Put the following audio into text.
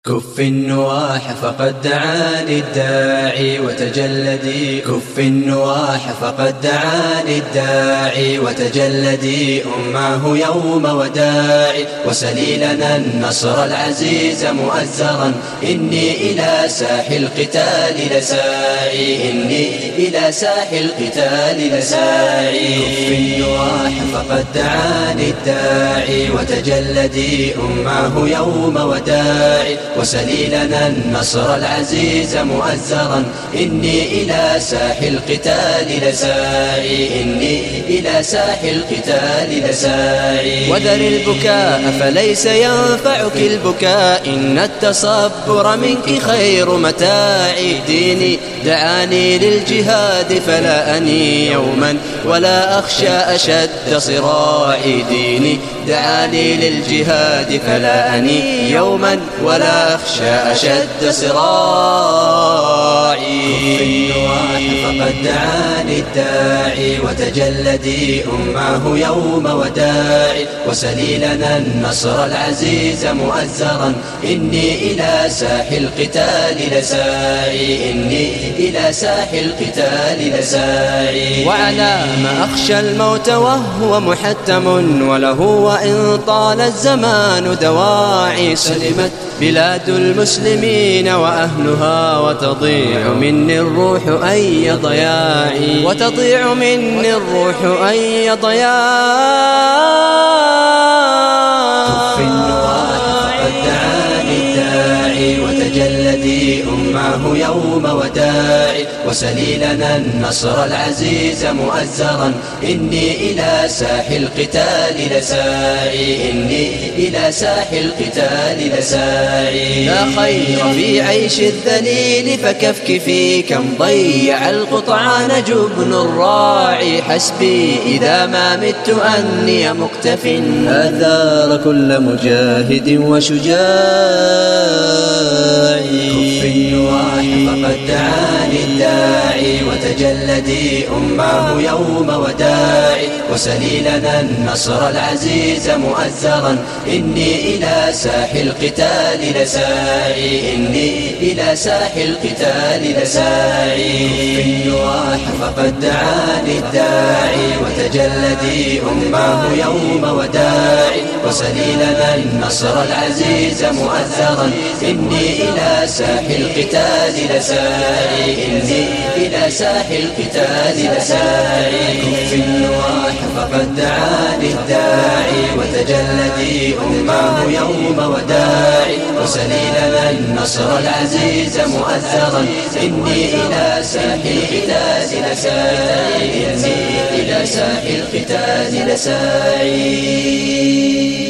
كف النواح فقد دعاني الداعي وتجلدي، كف النواح فقد دعاني الداعي وتجلدي. أماه يوم وداعي وسلي لنا النصر العزيز مؤزرا. إني إلى ساح القتال لساعي، إني إلى ساح القتال لساعي. كف النواح فقد دعاني الداعي وتجلدي. أماه يوم وداعي وسلي لنا النصر العزيز مؤزرا. إني إلى ساح القتال لساعي، إني إلى ساح القتال لساعي. وذر البكاء فليس ينفعك البكاء، إن التصبر منك خير متاعي. ديني دعاني للجهاد فلا أني يوما ولا أخشى أشد صراعي. ديني دعاني للجهاد فلا أني يوما ولا أخشى أشد صراعي. كف النواح فقد دعاني الداعي وتجلدي. أماه يوم وداعي وسلي لنا النصر العزيز مؤزرا. إني إلى ساح القتال لساعي، إني إلى ساح القتال لساعي. وعلى ما أخشى الموت وهو محتم، وله وإن طال الزمان دواعي. سلمت بلاد المسلمين وأهلها وتضيع مني الروح أي ضياعي، وتضيع مني الروح أي ضياعي. كف النواح فقد دعاني الداعي وتجلدي. أماه يوم وداعي وسلي لنا النصر العزيز مؤزرا. إني إلى ساح القتال لساعي، إني إلى ساح القتال لساعي. لا خير في عيش الذليل فكفكفي، كم ضيع القطعان جبن الراعي. حسبي إذا ما مت أني مكتف، آثار كل مجاهد وشجاعي. كف النواح فقد دعاني الداعي وتجلدي. أماه يوم وداعي وسلي لنا النصر العزيز مؤزرا. إني إلى ساح القتال لساعي، إني إلى ساح القتال لساعي. كف النواح فقد دعاني الداعي وتجلدي. أماه يوم وداعي وسلي لنا النصر العزيز مؤزرا. إني إلى ساح القتال لساعي، إني إلى ساح القتال لساعي. كف النواح فقد دعاني الداعي وتجلدي. أماه يوم وداعي وسلي لنا النصر العزيز مؤزرا. إني إلى ساح القتال لساعي، إني إلى ساح القتال لساعي.